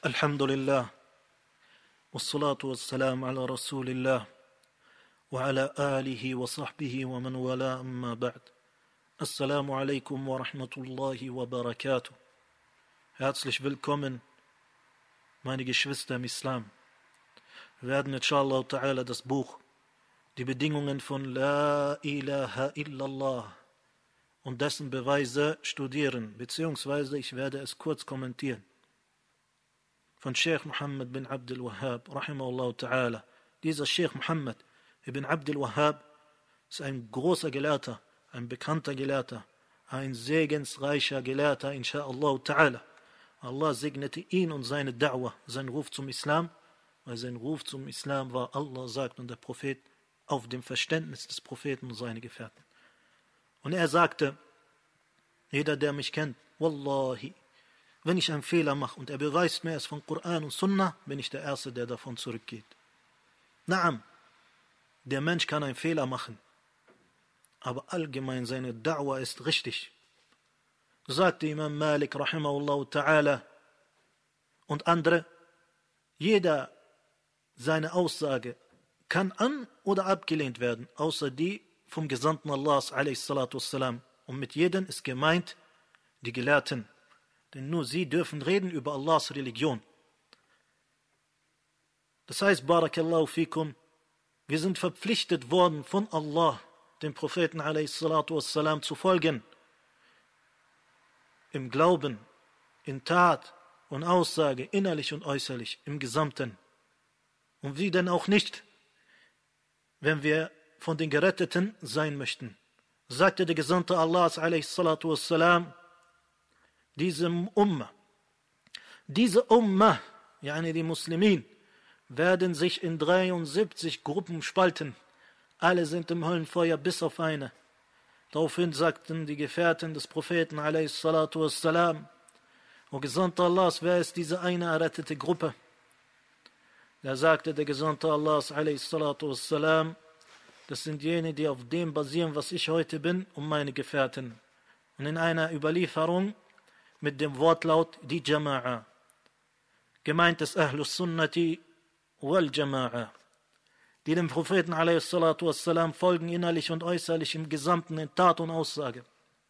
الحمد لله والصلاة والسلام على رسول الله وعلى آله وصحبه ومن والاه أما بعد. Assalamu alaikum wa rahmatullahi wa barakatuh. Herzlich willkommen, meine Geschwister im Islam. Wir werden inshallah ta'ala das Buch Die Bedingungen von La ilaha illallah und dessen Beweise studieren, beziehungsweise ich werde es kurz kommentieren. Von Sheikh Muhammad bin Abdul Wahhab, rahimahullah ta'ala. Dieser Sheikh Muhammad ibn Abdul Wahhab ist ein großer Gelehrter, ein bekannter Gelehrter, ein segensreicher Gelehrter, insha'Allah ta'ala. Allah segnete ihn und seine Da'wah, sein Ruf zum Islam, weil sein Ruf zum Islam war, Allah sagt und der Prophet, auf dem Verständnis des Propheten und seine Gefährten. Und er sagte, jeder, der mich kennt, Wallahi, wenn ich einen Fehler mache und er beweist mir es von Koran und Sunnah, bin ich der Erste, der davon zurückgeht. Naam, der Mensch kann einen Fehler machen, aber allgemein seine Da'wah ist richtig. Sagte Imam Malik, rahimahullah ta'ala, und andere, jeder seine Aussage kann an- oder abgelehnt werden, außer die vom Gesandten Allahs, a.s.w. Und mit jedem ist gemeint die Gelehrten, denn nur sie dürfen reden über Allahs Religion. Das heißt, Barakallahu fikum, wir sind verpflichtet worden von Allah, dem Propheten a.s.w. zu folgen, im Glauben, in Tat und Aussage, innerlich und äußerlich, im Gesamten. Und wie denn auch nicht, wenn wir von den Geretteten sein möchten. Sagte der Gesandte Allahs a.s.w. Diese Ummah, yani die Muslimin, werden sich in 73 Gruppen spalten. Alle sind im Höllenfeuer bis auf eine. Daraufhin sagten die Gefährten des Propheten a.s.w. O Gesandter Allahs, wer ist diese eine errettete Gruppe? Da sagte der Gesandte Allahs a.s.w. Das sind jene, die auf dem basieren, was ich heute bin, und meine Gefährten. Und in einer Überlieferung mit dem Wortlaut die Jama'a. Gemeint ist Ahlus Sunnati wal Jama'a, die dem Propheten a.s.w. folgen, innerlich und äußerlich, im Gesamten, in Tat und Aussage.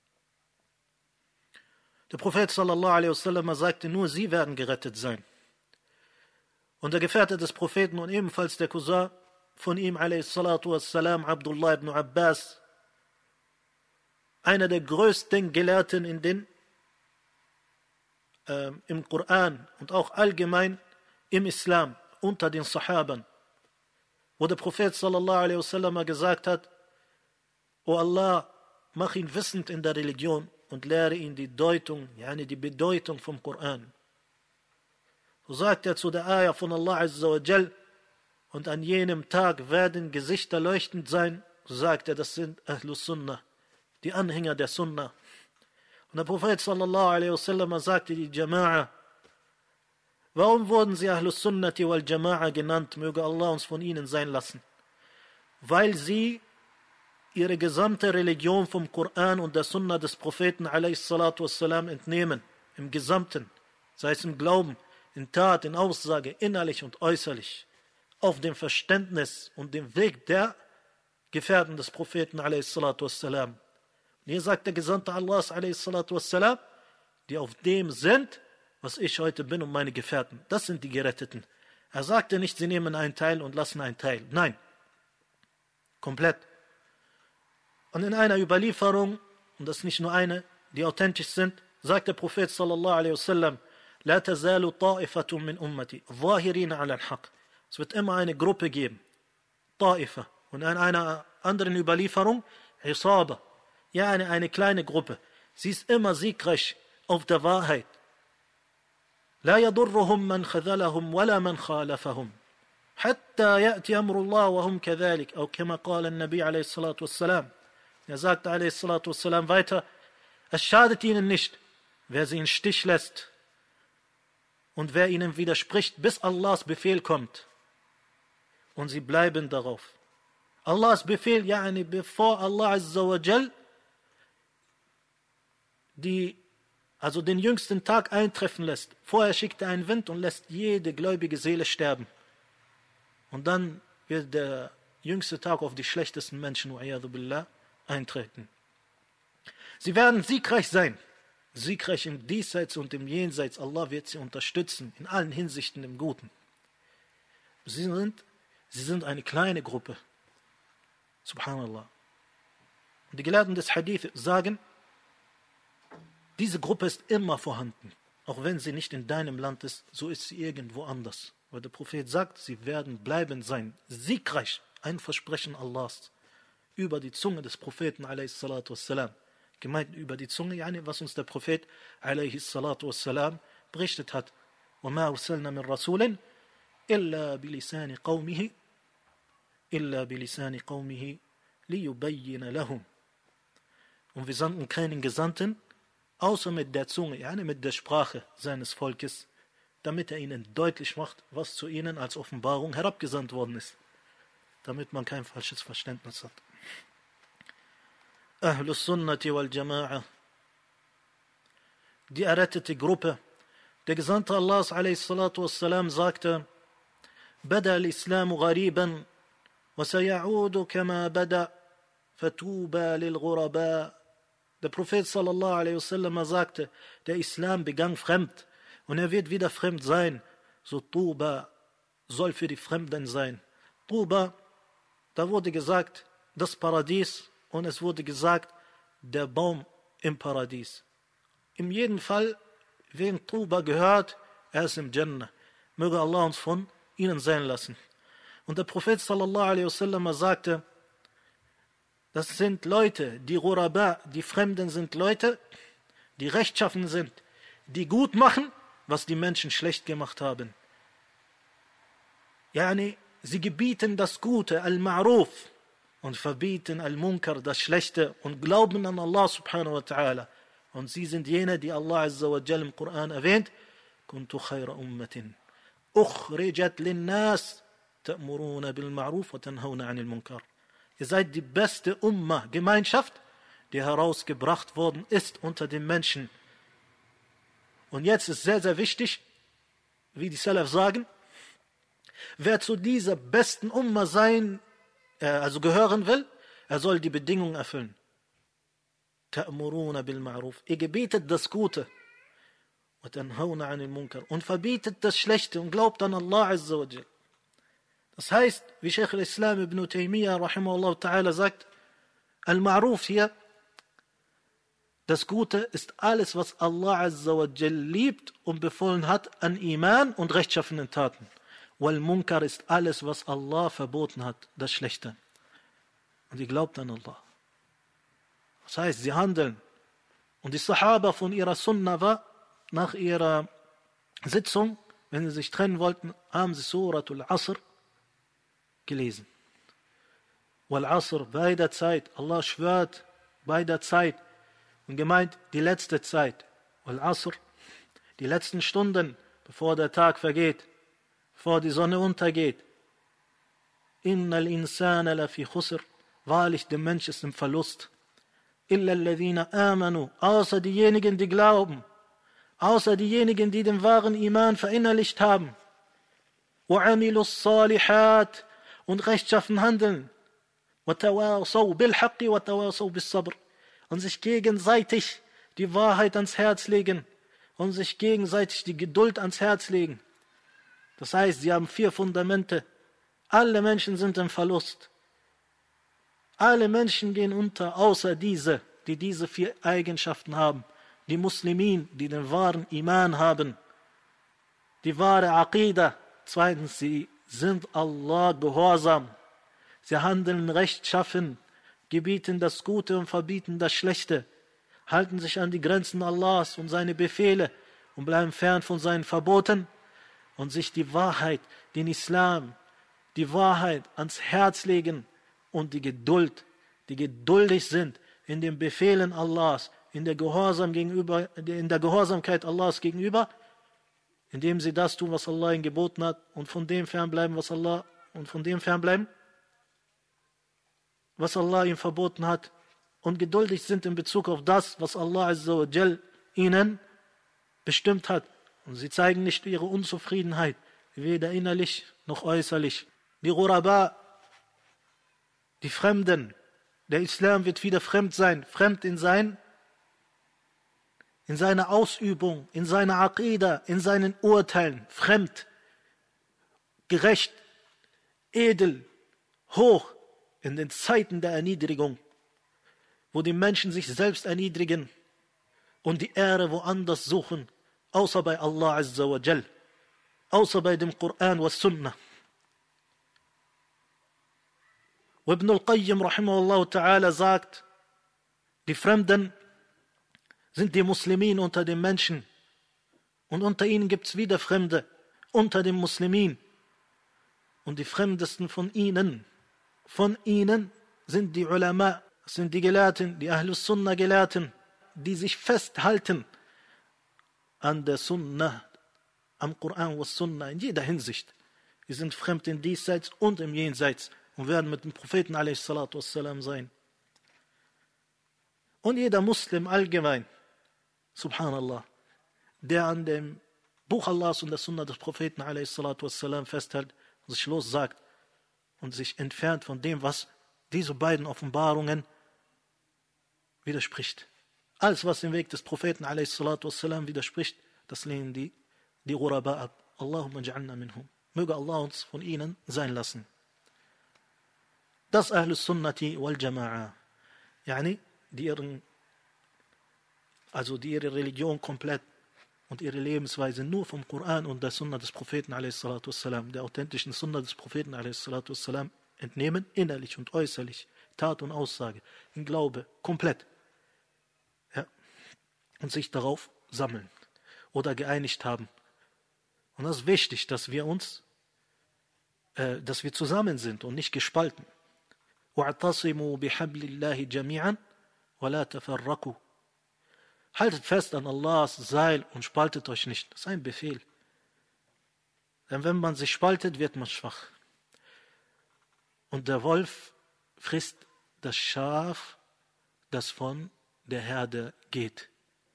Der Prophet s.a.w. sagte, nur sie werden gerettet sein. Und der Gefährte des Propheten und ebenfalls der Cousin von ihm, a.s.w., Abdullah ibn Abbas, einer der größten Gelehrten im Koran und auch allgemein im Islam, unter den Sahaban, wo der Prophet s.a.w. gesagt hat, O Allah, mach ihn wissend in der Religion und lehre ihn die Deutung, yani die Bedeutung vom Koran. So sagt er zu der Ayah von Allah Azza wa Jal, und an jenem Tag werden Gesichter leuchtend sein, so sagt er, das sind Ahlus Sunnah, die Anhänger der Sunnah. Und der Prophet s.a.w. sagte, die Jama'a, warum wurden sie Ahlus Sunnati wal Jama'a genannt, möge Allah uns von ihnen sein lassen? Weil sie ihre gesamte Religion vom Koran und der Sunnah des Propheten a.s.w. entnehmen, im Gesamten, sei es im Glauben, in Tat, in Aussage, innerlich und äußerlich, auf dem Verständnis und dem Weg der Gefährten des Propheten a.s.w. Und hier sagt der Gesandte Allahs a.s.w., die auf dem sind, was ich heute bin und meine Gefährten. Das sind die Geretteten. Er sagte nicht, sie nehmen einen Teil und lassen einen Teil. Nein, komplett. Und in einer Überlieferung, und das ist nicht nur eine, die authentisch sind, sagt der Prophet sallallahu alaihi wasallam, La tazalu ta'ifatun min ummati, zahirina ala al-haq. Es wird immer eine Gruppe geben, Ta'ifa. Und in einer anderen Überlieferung, Isaba, ja, eine kleine Gruppe. Sie ist immer siegreich auf der Wahrheit. لا يضرهم من خذلهم ولا من خالفهم حتى يأتي أمر الله وهم كذلك أو كما قال النبي عليه الصلاة والسلام. Er sagt عليه الصلاة والسلام weiter, es schadet ihnen nicht, wer sie in Stich lässt und wer ihnen widerspricht, bis Allahs Befehl kommt. Und sie bleiben darauf. Allahs Befehl, bevor Allah Azza wa Jal die also den jüngsten Tag eintreffen lässt. Vorher schickt er einen Wind und lässt jede gläubige Seele sterben. Und dann wird der jüngste Tag auf die schlechtesten Menschen, wa'iyadu billah, eintreten. Sie werden siegreich sein. Siegreich im Diesseits und im Jenseits. Allah wird sie unterstützen, in allen Hinsichten im Guten. Sie sind eine kleine Gruppe. Subhanallah. Und die Gelehrten des Hadith sagen, diese Gruppe ist immer vorhanden. Auch wenn sie nicht in deinem Land ist, so ist sie irgendwo anders. Weil der Prophet sagt, sie werden bleibend sein. Siegreich. Ein Versprechen Allahs. Über die Zunge des Propheten, a.s. Gemeint über die Zunge, was uns der Prophet, a.s. berichtet hat. وَمَا أَرْسَلْنَا مِنْ رَسُولٍ إِلَّا بِلِسَانِ قَوْمِهِ لِيُبَيِّنَ لَهُمْ. Und wir sandten keinen Gesandten, außer mit der Zunge, mit der Sprache seines Volkes, damit er ihnen deutlich macht, was zu ihnen als Offenbarung herabgesandt worden ist, damit man kein falsches Verständnis hat. Ahlus Sunnati wal Jama'a, die errettete Gruppe. Der Gesandte Allahs a.s. sagte, Bada al-Islamu ghariban, wa sayaudu kama bada, fatuba lil ghuraba. Der Prophet sallallahu alaihi wasallam sagte, der Islam begann fremd und er wird wieder fremd sein. So Tuba soll für die Fremden sein. Tuba, da wurde gesagt, das Paradies, und es wurde gesagt, der Baum im Paradies. In jedem Fall, wem Tuba gehört, er ist im Jannah. Möge Allah uns von ihnen sein lassen. Und der Prophet sallallahu alaihi wasallam sagte, das sind Leute, die Ghuraba, die Fremden sind Leute, die rechtschaffen sind, die gut machen, was die Menschen schlecht gemacht haben. Sie gebieten das Gute, Al-Ma'ruf, und verbieten Al-Munkar, das Schlechte, und glauben an Allah subhanahu wa ta'ala. Und sie sind jene, die Allah azza wa jal im Koran erwähnt, Kuntu khayra ummatin, ukhrijat linnas, ta'muruna bil ma'ruf wa tanhawna anil munkar. Ihr seid die beste Ummah, Gemeinschaft, die herausgebracht worden ist unter den Menschen. Und jetzt ist sehr, sehr wichtig, wie die Salaf sagen, wer zu dieser besten Ummah gehören will, er soll die Bedingungen erfüllen. Ta'muruna bil ma'ruf. Ihr gebietet das Gute. Wa tanhawna anil munkar. Und verbietet das Schlechte und glaubt an Allah azza wa jal. Das heißt, wie Sheikh al-Islam ibn Taymiyyah rahimahullah ta'ala sagt, Al-Ma'ruf hier, das Gute ist alles, was Allah azza wa jal liebt und befohlen hat an Iman und rechtschaffenen Taten. Wal-Munkar ist alles, was Allah verboten hat, das Schlechte. Und sie glaubt an Allah. Das heißt, sie handeln. Und die Sahaba von ihrer Sunna war, nach ihrer Sitzung, wenn sie sich trennen wollten, haben sie Suratul Asr gelesen. Wal Asr, bei der Zeit, Allah schwört, bei der Zeit, und gemeint die letzte Zeit. Wal Asr, die letzten Stunden, bevor der Tag vergeht, bevor die Sonne untergeht. Innal insana lafi khusr, wahrlich der Mensch ist im Verlust. Illa alladhina amanu, außer diejenigen, die glauben, außer diejenigen, die den wahren Iman verinnerlicht haben. Wa amilus salihat, und rechtschaffen handeln. Wa tawasaw bil haqqi wa tawasaw bis sabr, und sich gegenseitig die Wahrheit ans Herz legen und sich gegenseitig die Geduld ans Herz legen. Das heißt, sie haben 4 Fundamente. Alle Menschen sind im Verlust. Alle Menschen gehen unter, außer diese, die diese 4 Eigenschaften haben. Die Muslimin, die den wahren Iman haben. Die wahre Aqidah. Zweitens, sie sind Allah gehorsam. Sie handeln rechtschaffen, gebieten das Gute und verbieten das Schlechte, halten sich an die Grenzen Allahs und seine Befehle und bleiben fern von seinen Verboten und sich die Wahrheit, den Islam, die Wahrheit ans Herz legen und die geduldig sind in den Befehlen Allahs, in der Gehorsamkeit Allahs gegenüber, indem sie das tun, was Allah ihnen geboten hat, und von dem fernbleiben, was Allah ihnen verboten hat, und geduldig sind in Bezug auf das, was Allah azza wa jal ihnen bestimmt hat. Und sie zeigen nicht ihre Unzufriedenheit, weder innerlich noch äußerlich. Die Ghuraba, die Fremden, der Islam wird wieder fremd sein, fremd in seiner Ausübung, in seiner Aqida, in seinen Urteilen, fremd, gerecht, edel, hoch, in den Zeiten der Erniedrigung, wo die Menschen sich selbst erniedrigen und die Ehre woanders suchen, außer bei Allah Azza wa Jal, außer bei dem Koran und Sunnah. Und Ibn al-Qayyim rahimahullah ta'ala sagt, die Fremden sind die Muslimin unter den Menschen und unter ihnen gibt es wieder Fremde unter den Muslimin. Und die Fremdesten von ihnen sind die Ulama, sind die Gelehrten, die Ahlus Sunnah Gelehrten, die sich festhalten an der Sunnah, am Koran und Sunnah in jeder Hinsicht. Die sind fremd im Diesseits und im Jenseits und werden mit dem Propheten a.s. sein. Und jeder Muslim allgemein, subhanallah, der an dem Buch Allahs und der Sunnah des Propheten a.s. festhält und sich lossagt und sich entfernt von dem, was diese beiden Offenbarungen widerspricht. Alles, was dem Weg des Propheten a.s. widerspricht, das lehnen die Ghuraba ab. Allahumma ja'alna minhum. Möge Allah uns von ihnen sein lassen. Das Ahlus Sunnati wal Jama'a, yani, die ihre Religion komplett und ihre Lebensweise nur vom Koran und der Sunnah des Propheten a.s., der authentischen Sunnah des Propheten a.s. entnehmen, innerlich und äußerlich, Tat und Aussage, in Glaube, komplett. Ja. Und sich darauf sammeln oder geeinigt haben. Und das ist wichtig, dass wir zusammen sind und nicht gespalten. وَاعْتَصِمُوا بِحَبْلِ اللَّهِ جَمِيعًا وَلَا تَفَرَّقُوا. Haltet fest an Allahs Seil und spaltet euch nicht. Das ist ein Befehl. Denn wenn man sich spaltet, wird man schwach. Und der Wolf frisst das Schaf, das von der Herde geht.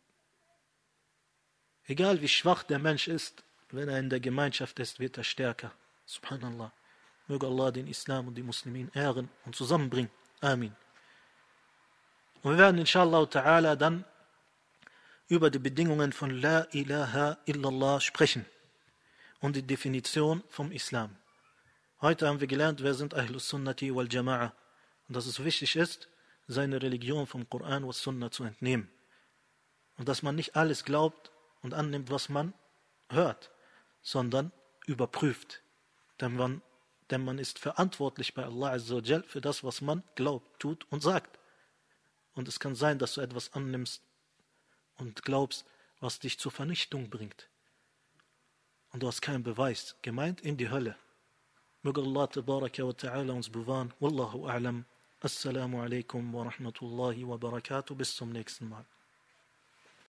Egal wie schwach der Mensch ist, wenn er in der Gemeinschaft ist, wird er stärker. Subhanallah. Möge Allah den Islam und die Muslimin ehren und zusammenbringen. Amin. Und wir werden inshallah ta'ala dann über die Bedingungen von La ilaha illallah sprechen und die Definition vom Islam. Heute haben wir gelernt, wer sind Ahlus Sunnati wal Jama'a und dass es wichtig ist, seine Religion vom Koran und Sunnah zu entnehmen. Und dass man nicht alles glaubt und annimmt, was man hört, sondern überprüft. Denn man ist verantwortlich bei Allah Azza wa Jal für das, was man glaubt, tut und sagt. Und es kann sein, dass du etwas annimmst und glaubst, was dich zur Vernichtung bringt. Und du hast keinen Beweis. Gemeint in die Hölle. Möge Allah tabaraka wa ta'ala uns bewahren. Wallahu a'lam. Assalamu alaikum wa rahmatullahi wa barakatuh. Bis zum nächsten Mal.